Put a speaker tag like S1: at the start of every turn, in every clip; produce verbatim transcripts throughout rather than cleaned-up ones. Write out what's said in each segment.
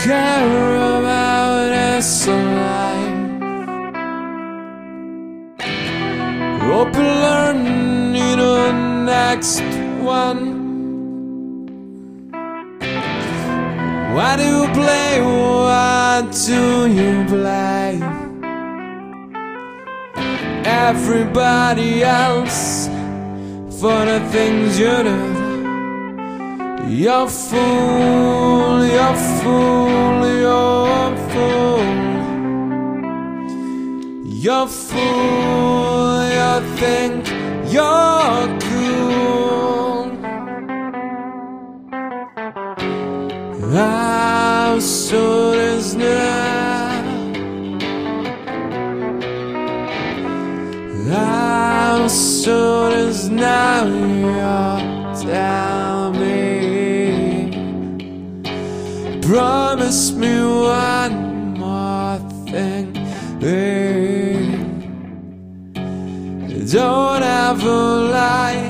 S1: care about this life. Hope you learn in the next one. Why do you play? What do you play? Everybody else for the things you do. You're a fool, you're a fool, you're a fool. You're a fool, you think you're cool. How soon is now? How soon is now? You tell me. Promise me one more thing. Don't ever lie.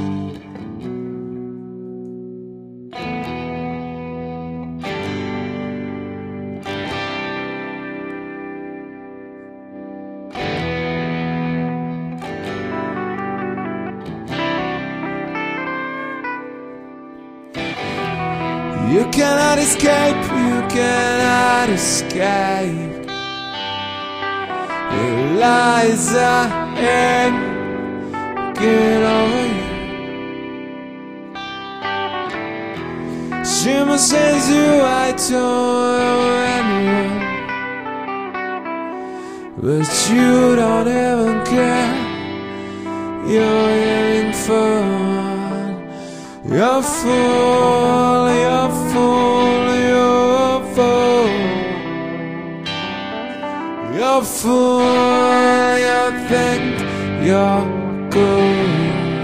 S1: You cannot escape, you cannot escape. Your lies are hanging over you. She must send you, I don't know anyone, but you don't even care. You're having fun. You're a fool, you're a fool, you're a fool. You're a fool, you think you're good.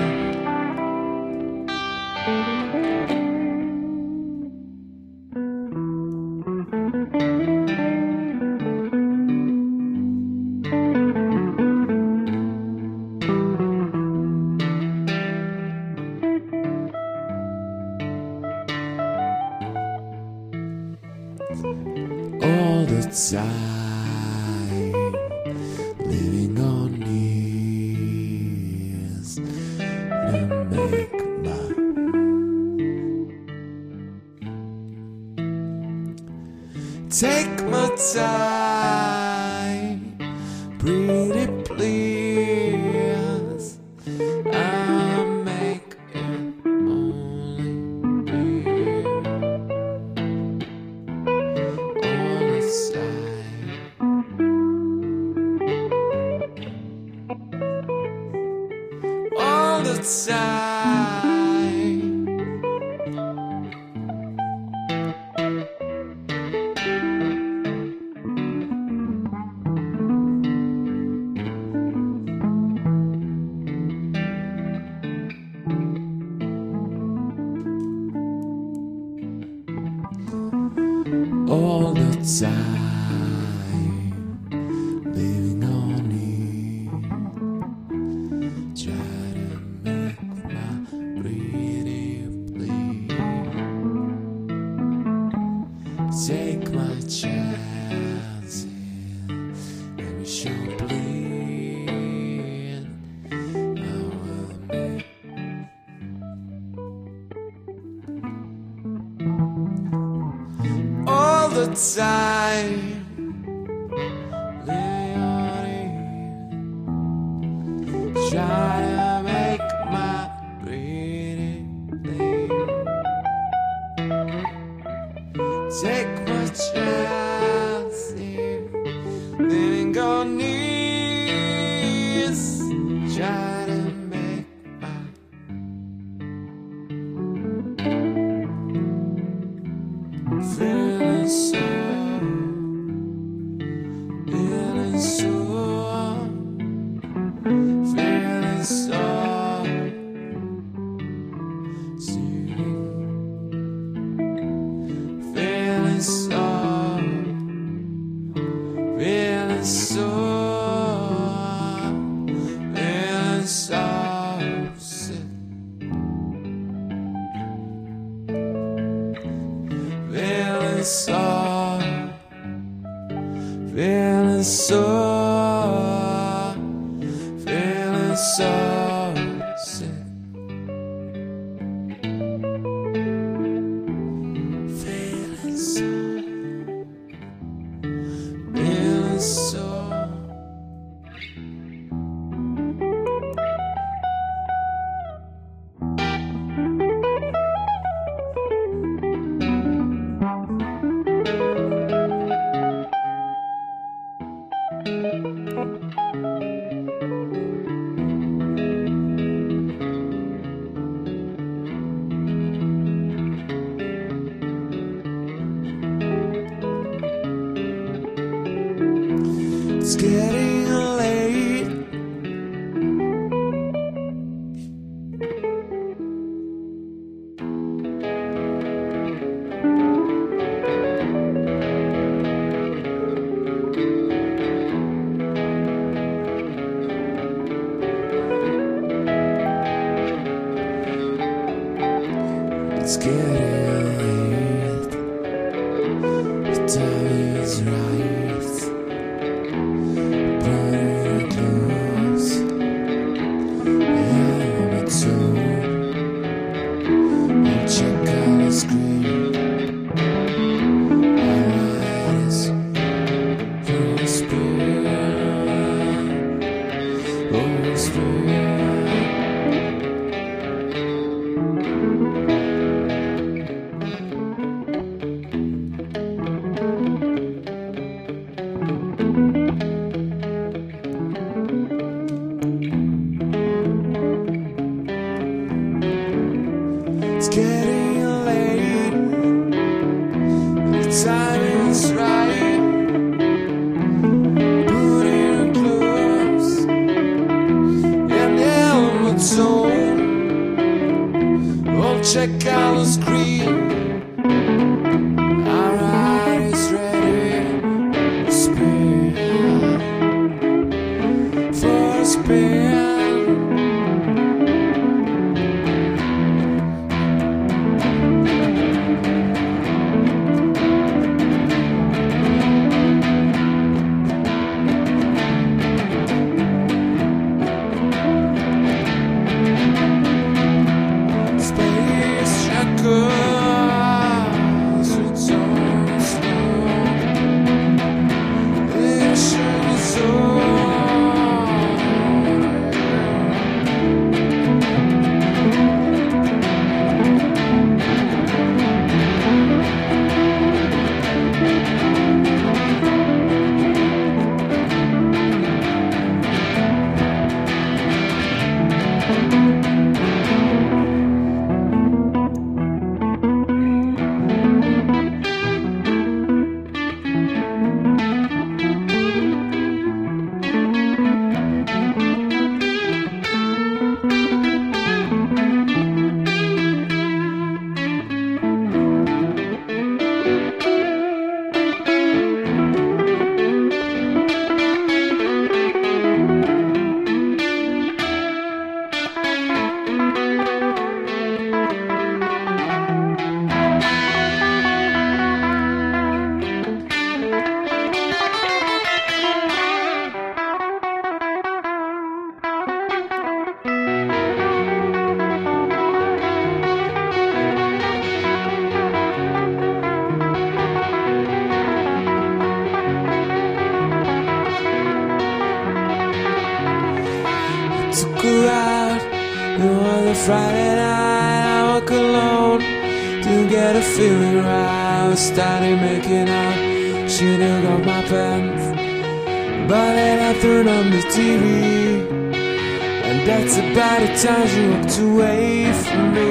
S1: All the time, living on knees to make my take my time, pretty please. I'll make it only real. All the time, all the time, living on me. Try to make my pretty plea. Take my chances, maybe she'll bleed. I will make all the time. Try to make my pretty plea. Take my chance, living on knees. Try to make my feeling so, feeling so. Feeling so, feeling so, feeling so, feeling so sick, feeling so. feeling so, feeling so sick. Feeling so, feeling so. It's getting late. It's getting late. The time is right. Put your clothes. Yeah, me too. I'll check out the screen. Our eyes for a spirit. For a spirit. It's getting late. The time is right. Put your clothes and the helmet on. We'll check out the screen. Our ride is ready. Spin for a spin. Took her out, it was a Friday night, I walk alone to get a feeling right. I started making out, she took off my pants, but then I turned on the T V, and that's about the time she walked away from me.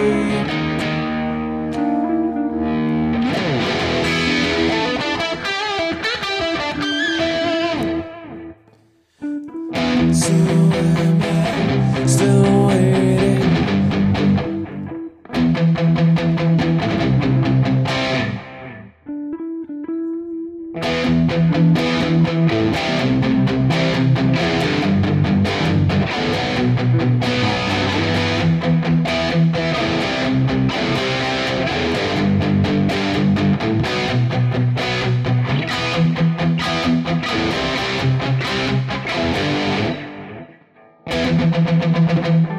S1: So am I still waiting?
S2: Thank you.